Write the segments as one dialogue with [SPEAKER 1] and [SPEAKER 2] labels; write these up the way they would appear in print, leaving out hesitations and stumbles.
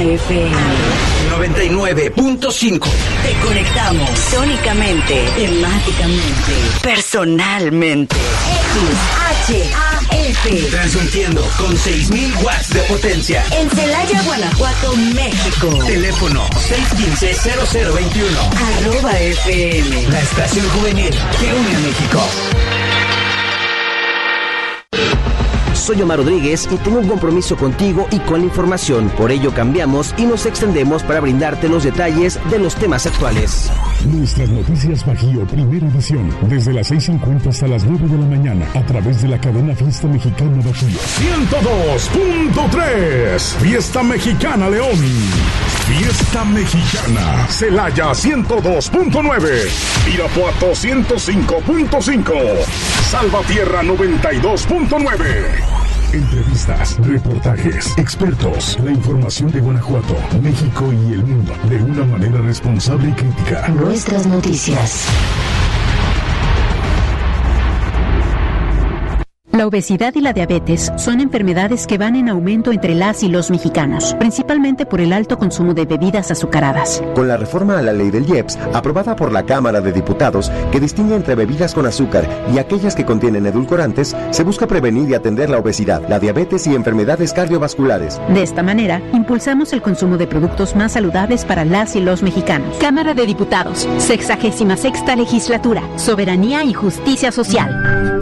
[SPEAKER 1] FM
[SPEAKER 2] 99.5.
[SPEAKER 1] Te conectamos sónicamente, temáticamente, personalmente. XHAF.
[SPEAKER 2] Transmitiendo con 6,000 watts de potencia.
[SPEAKER 1] En Celaya, Guanajuato, México.
[SPEAKER 2] Teléfono 615-0021.
[SPEAKER 1] @FM.
[SPEAKER 2] La estación juvenil que une a México.
[SPEAKER 3] Soy Omar Rodríguez y tengo un compromiso contigo y con la información. Por ello cambiamos y nos extendemos para brindarte los detalles de los temas actuales.
[SPEAKER 4] Nuestras noticias Bajío, primera edición, desde las 6:50 hasta las 9 de la mañana, a través de la cadena Fiesta Mexicana Bajío. 102.3, Fiesta Mexicana León. Fiesta Mexicana, Celaya 102.9, Irapuato 105.5, Salvatierra 92.9. Entrevistas, reportajes, expertos, la información de Guanajuato, México y el mundo de una manera responsable y crítica.
[SPEAKER 1] Nuestras noticias.
[SPEAKER 5] La obesidad y la diabetes son enfermedades que van en aumento entre las y los mexicanos, principalmente por el alto consumo de bebidas azucaradas.
[SPEAKER 6] Con la reforma a la ley del IEPS, aprobada por la Cámara de Diputados, que distingue entre bebidas con azúcar y aquellas que contienen edulcorantes, se busca prevenir y atender la obesidad, la diabetes y enfermedades cardiovasculares.
[SPEAKER 5] De esta manera, impulsamos el consumo de productos más saludables para las y los mexicanos. Cámara de Diputados, 66ª Legislatura, Soberanía y Justicia Social.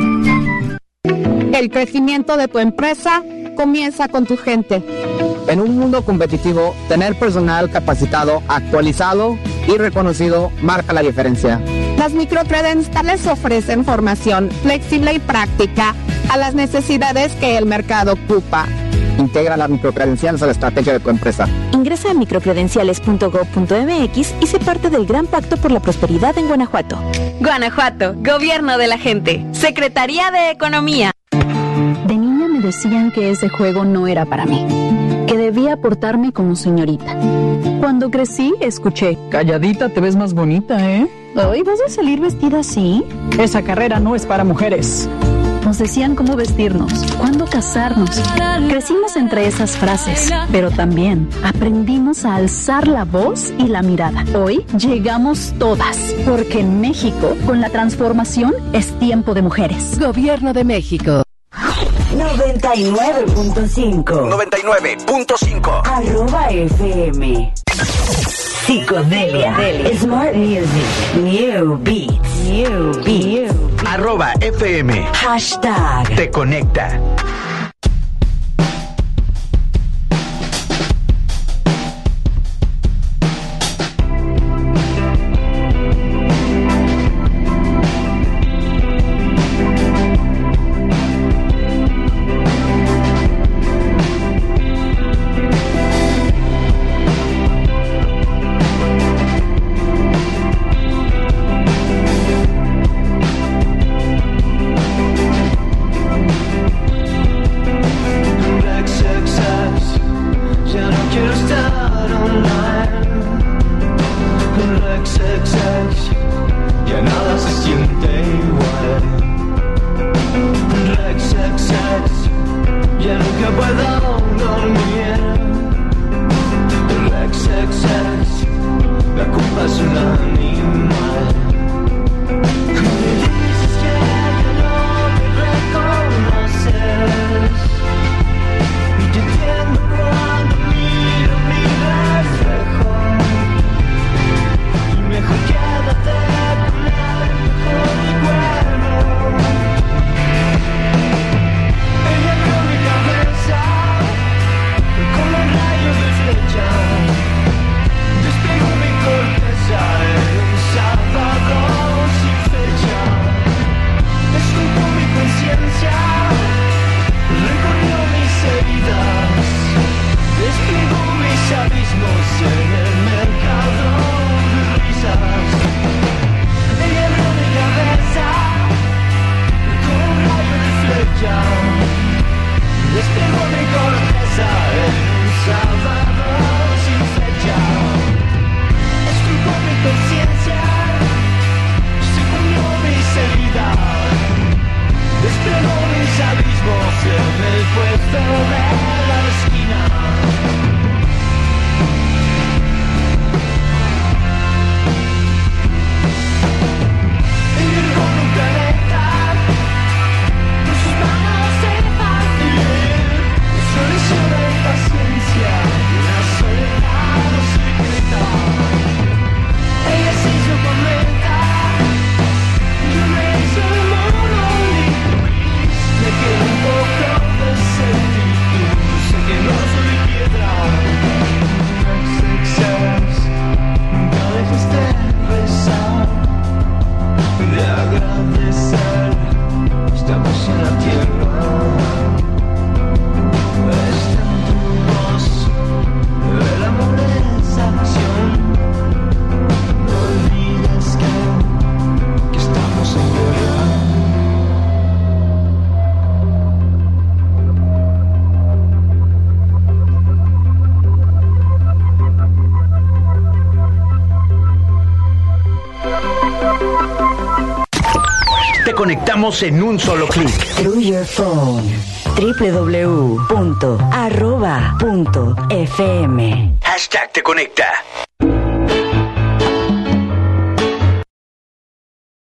[SPEAKER 7] El crecimiento de tu empresa comienza con tu gente.
[SPEAKER 8] En un mundo competitivo, tener personal capacitado, actualizado y reconocido marca la diferencia.
[SPEAKER 7] Las microcredenciales ofrecen formación flexible y práctica a las necesidades que el mercado ocupa.
[SPEAKER 8] Integra las microcredenciales a la estrategia de tu empresa.
[SPEAKER 5] Ingresa a microcredenciales.gov.mx y sé parte del Gran Pacto por la Prosperidad en Guanajuato. Guanajuato, Gobierno de la Gente, Secretaría de Economía. De niña me decían que ese juego no era para mí, que debía portarme como señorita. Cuando crecí, escuché:
[SPEAKER 9] calladita te ves más bonita, ¿eh?
[SPEAKER 5] ¿Hoy vas a salir vestida así?
[SPEAKER 9] Esa carrera no es para mujeres.
[SPEAKER 5] Nos decían cómo vestirnos, cuándo casarnos. Crecimos entre esas frases, pero también aprendimos a alzar la voz y la mirada. Hoy llegamos todas, porque en México, con la transformación, es tiempo de mujeres.
[SPEAKER 1] Gobierno de México. 99.5.
[SPEAKER 2] 99.5.
[SPEAKER 1] @FM. Psicodelia. Smart Music. New Beats.
[SPEAKER 2] @FM.
[SPEAKER 1] Hashtag.
[SPEAKER 2] Te conecta. conectamos en un solo clic.
[SPEAKER 1] Through your phone. www.arroba.fm.
[SPEAKER 2] Hashtag te conecta.